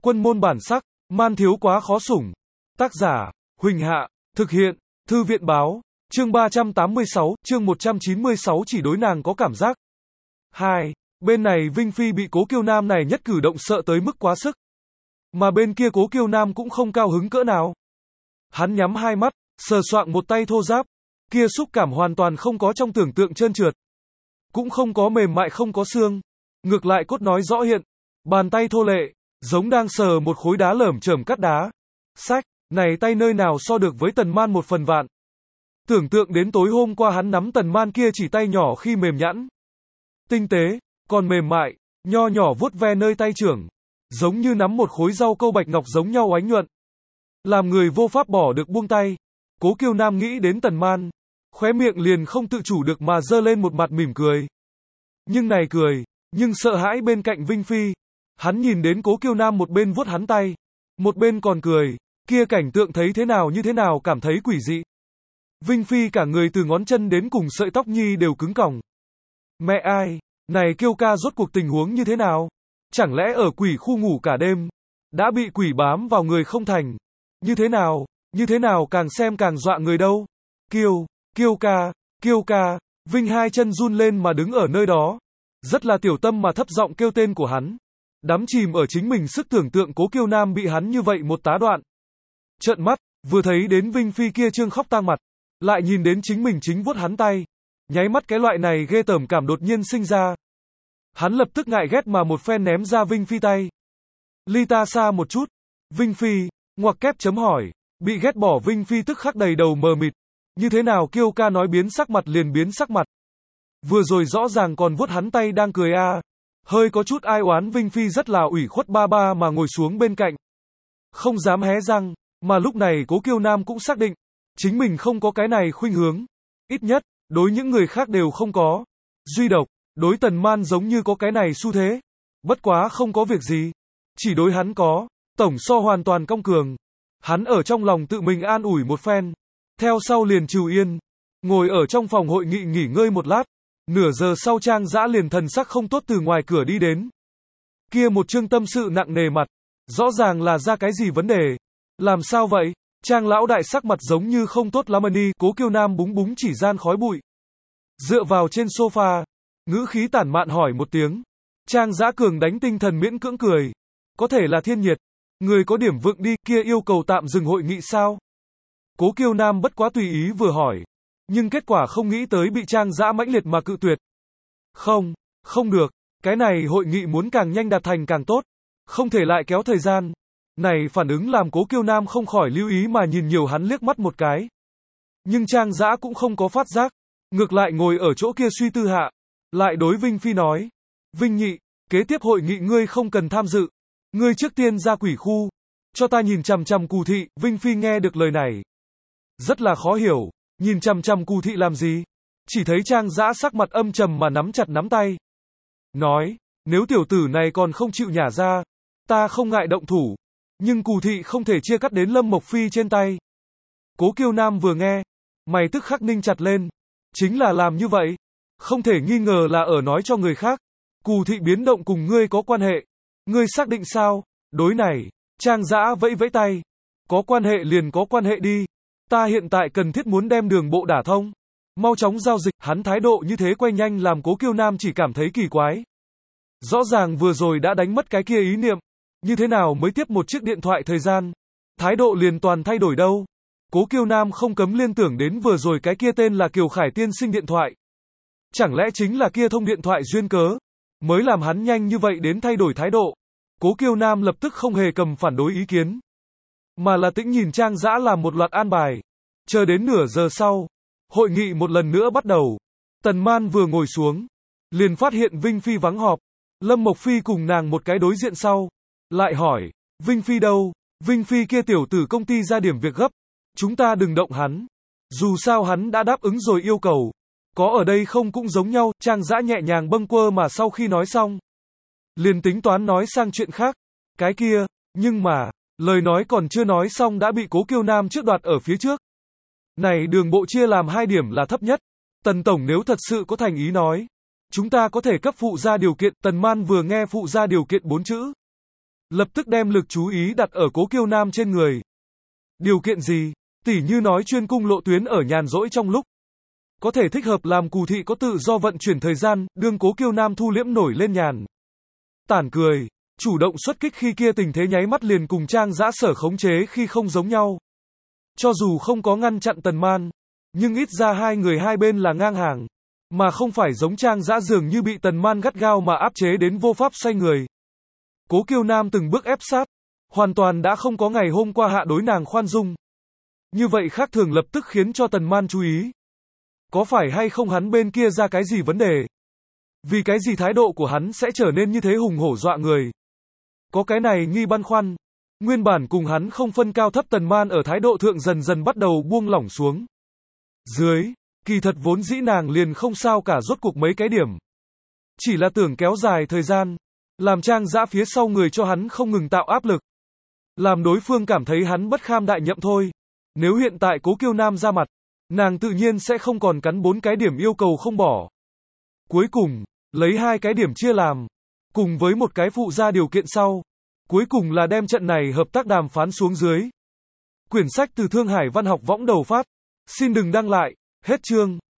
Quân môn bản sắc, man thiếu quá khó sủng. Tác giả, Huỳnh Hạ, thực hiện, Thư viện báo, chương 386, chương 196 chỉ đối nàng có cảm giác. 2. Bên này Vinh Phi bị Cố Kiêu Nam này nhất cử động sợ tới mức quá sức. Mà bên kia Cố Kiêu Nam cũng không cao hứng cỡ nào. Hắn nhắm hai mắt, sờ soạng một tay thô ráp, kia xúc cảm hoàn toàn không có trong tưởng tượng trơn trượt. Cũng không có mềm mại không có xương. Ngược lại cốt nói rõ hiện. Bàn tay thô lệ, giống đang sờ một khối đá lởm chởm cắt đá. Sách, này tay nơi nào so được với Tần Man một phần vạn. Tưởng tượng đến tối hôm qua hắn nắm Tần Man kia chỉ tay nhỏ khi mềm nhẵn. Tinh tế, còn mềm mại, nho nhỏ vuốt ve nơi tay trưởng. Giống như nắm một khối rau câu bạch ngọc giống nhau ánh nhuận. Làm người vô pháp bỏ được buông tay. Cố Kiêu Nam nghĩ đến Tần Man, khóe miệng liền không tự chủ được mà giơ lên một mặt mỉm cười. Nhưng này cười, nhưng sợ hãi bên cạnh Vinh Phi. Hắn nhìn đến Cố Kiêu Nam một bên vuốt hắn tay, một bên còn cười, kia cảnh tượng thấy thế nào như thế nào cảm thấy quỷ dị. Vinh Phi cả người từ ngón chân đến cùng sợi tóc nhi đều cứng còng. Mẹ ai, này Kiêu ca rốt cuộc tình huống như thế nào? Chẳng lẽ ở quỷ khu ngủ cả đêm, đã bị quỷ bám vào người không thành? Như thế nào càng xem càng dọa người đâu? Kiêu ca, Vinh hai chân run lên mà đứng ở nơi đó. Rất là tiểu tâm mà thấp giọng kêu tên của hắn. Đắm chìm ở chính mình sức tưởng tượng Cố Kiêu Nam bị hắn như vậy một tá đoạn. Trợn mắt, vừa thấy đến Vinh Phi kia trương khóc tang mặt, lại nhìn đến chính mình chính vuốt hắn tay. Nháy mắt cái loại này ghê tởm cảm đột nhiên sinh ra. Hắn lập tức ngại ghét mà một phen ném ra Vinh Phi tay. Ly ta xa một chút. Vinh Phi, ngoặc kép chấm hỏi. Bị ghét bỏ Vinh Phi tức khắc đầy đầu mờ mịt. Như thế nào Kiêu ca nói biến sắc mặt liền biến sắc mặt. Vừa rồi rõ ràng còn vuốt hắn tay đang cười a. Hơi có chút ai oán Vinh Phi rất là ủy khuất ba ba mà ngồi xuống bên cạnh. Không dám hé răng, mà lúc này Cố Kiêu Nam cũng xác định. Chính mình không có cái này khuynh hướng. Ít nhất, đối những người khác đều không có. Duy độc, đối Tần Man giống như có cái này xu thế. Bất quá không có việc gì. Chỉ đối hắn có. Tổng so hoàn toàn cong cường. Hắn ở trong lòng tự mình an ủi một phen. Theo sau liền trừ yên. Ngồi ở trong phòng hội nghị nghỉ ngơi một lát. Nửa giờ sau Trang Dã liền thần sắc không tốt từ ngoài cửa đi đến. Kia một chương tâm sự nặng nề mặt. Rõ ràng là ra cái gì vấn đề. Làm sao vậy? Trang lão đại sắc mặt giống như không tốt lắm đi. Cố Kiêu Nam búng búng chỉ gian khói bụi. Dựa vào trên sofa. Ngữ khí tản mạn hỏi một tiếng. Trang Dã cường đánh tinh thần miễn cưỡng cười. Có thể là thiên nhiệt. Người có điểm vượng đi, kia yêu cầu tạm dừng hội nghị sao? Cố Kiêu Nam bất quá tùy ý vừa hỏi. Nhưng kết quả không nghĩ tới bị Trang Dã mãnh liệt mà cự tuyệt. Không được. Cái này hội nghị muốn càng nhanh đạt thành càng tốt. Không thể lại kéo thời gian. Này phản ứng làm Cố Kiêu Nam không khỏi lưu ý mà nhìn nhiều hắn liếc mắt một cái. Nhưng Trang Dã cũng không có phát giác. Ngược lại ngồi ở chỗ kia suy tư hạ. Lại đối Vinh Phi nói. Vinh nhị, kế tiếp hội nghị ngươi không cần tham dự. Ngươi trước tiên ra quỷ khu. Cho ta nhìn chằm chằm Cù thị. Vinh Phi nghe được lời này. Rất là khó hiểu. Nhìn chằm chằm Cù thị làm gì? Chỉ thấy Trang Dã sắc mặt âm trầm mà nắm chặt nắm tay. Nói, nếu tiểu tử này còn không chịu nhả ra, ta không ngại động thủ. Nhưng Cù thị không thể chia cắt đến Lâm Mộc Phi trên tay. Cố Kiêu Nam vừa nghe, mày tức khắc ninh chặt lên. Chính là làm như vậy. Không thể nghi ngờ là ở nói cho người khác. Cù thị biến động cùng ngươi có quan hệ. Ngươi xác định sao? Đối này, Trang Dã vẫy vẫy tay. Có quan hệ liền có quan hệ đi. Ta hiện tại cần thiết muốn đem đường bộ đả thông. Mau chóng giao dịch. Hắn thái độ như thế quay nhanh làm Cố Kiêu Nam chỉ cảm thấy kỳ quái. Rõ ràng vừa rồi đã đánh mất cái kia ý niệm. Như thế nào mới tiếp một chiếc điện thoại thời gian. Thái độ liền toàn thay đổi đâu. Cố Kiêu Nam không cấm liên tưởng đến vừa rồi cái kia tên là Kiều Khải tiên sinh điện thoại. Chẳng lẽ chính là kia thông điện thoại duyên cớ. Mới làm hắn nhanh như vậy đến thay đổi thái độ. Cố Kiêu Nam lập tức không hề cầm phản đối ý kiến. Mà là tĩnh nhìn Trang Dã làm một loạt an bài. Chờ đến nửa giờ sau. Hội nghị một lần nữa bắt đầu. Tần Man vừa ngồi xuống. Liền phát hiện Vinh Phi vắng họp. Lâm Mộc Phi cùng nàng một cái đối diện sau. Lại hỏi. Vinh Phi đâu? Vinh Phi kia tiểu tử công ty ra điểm việc gấp. Chúng ta đừng động hắn. Dù sao hắn đã đáp ứng rồi yêu cầu. Có ở đây không cũng giống nhau. Trang Dã nhẹ nhàng bâng quơ mà sau khi nói xong. Liền tính toán nói sang chuyện khác. Cái kia. Nhưng mà. Lời nói còn chưa nói xong đã bị Cố Kiêu Nam trước đoạt ở phía trước. Này đường bộ chia làm 2 điểm là thấp nhất. Tần Tổng nếu thật sự có thành ý nói. Chúng ta có thể cấp phụ ra điều kiện. Tần Man vừa nghe phụ ra điều kiện 4 chữ. lập tức đem lực chú ý đặt ở Cố Kiêu Nam trên người. Điều kiện gì? Tỉ như nói chuyên cung lộ tuyến ở nhàn rỗi trong lúc có thể thích hợp làm cù thị có tự do vận chuyển thời gian, đương Cố Kiêu Nam thu liễm nổi lên nhàn. Tản cười, chủ động xuất kích khi kia tình thế nháy mắt liền cùng Trang Dã sở khống chế khi không giống nhau. Cho dù không có ngăn chặn Tần Man, nhưng ít ra hai người hai bên là ngang hàng, mà không phải giống Trang Dã dường như bị Tần Man gắt gao mà áp chế đến vô pháp xoay người. Cố Kiêu Nam từng bước ép sát, hoàn toàn đã không có ngày hôm qua hạ đối nàng khoan dung. Như vậy khác thường lập tức khiến cho Tần Man chú ý. Có phải hay không hắn bên kia ra cái gì vấn đề? Vì cái gì thái độ của hắn sẽ trở nên như thế hùng hổ dọa người? Có cái này nghi băn khoăn. Nguyên bản cùng hắn không phân cao thấp Tần Man ở thái độ thượng dần dần bắt đầu buông lỏng xuống. Dưới, kỳ thật vốn dĩ nàng liền không sao cả rốt cuộc mấy cái điểm. Chỉ là tưởng kéo dài thời gian, làm Trang Dã phía sau người cho hắn không ngừng tạo áp lực. Làm đối phương cảm thấy hắn bất kham đại nhậm thôi. Nếu hiện tại Cố Kiêu Nam ra mặt, nàng tự nhiên sẽ không còn cắn 4 cái điểm yêu cầu không bỏ. Cuối cùng, lấy 2 cái điểm chia làm, cùng với một cái phụ ra điều kiện sau. Cuối cùng là đem trận này hợp tác đàm phán xuống dưới. Quyển sách từ Thương Hải Văn học võng đầu phát. Xin đừng đăng lại. Hết chương.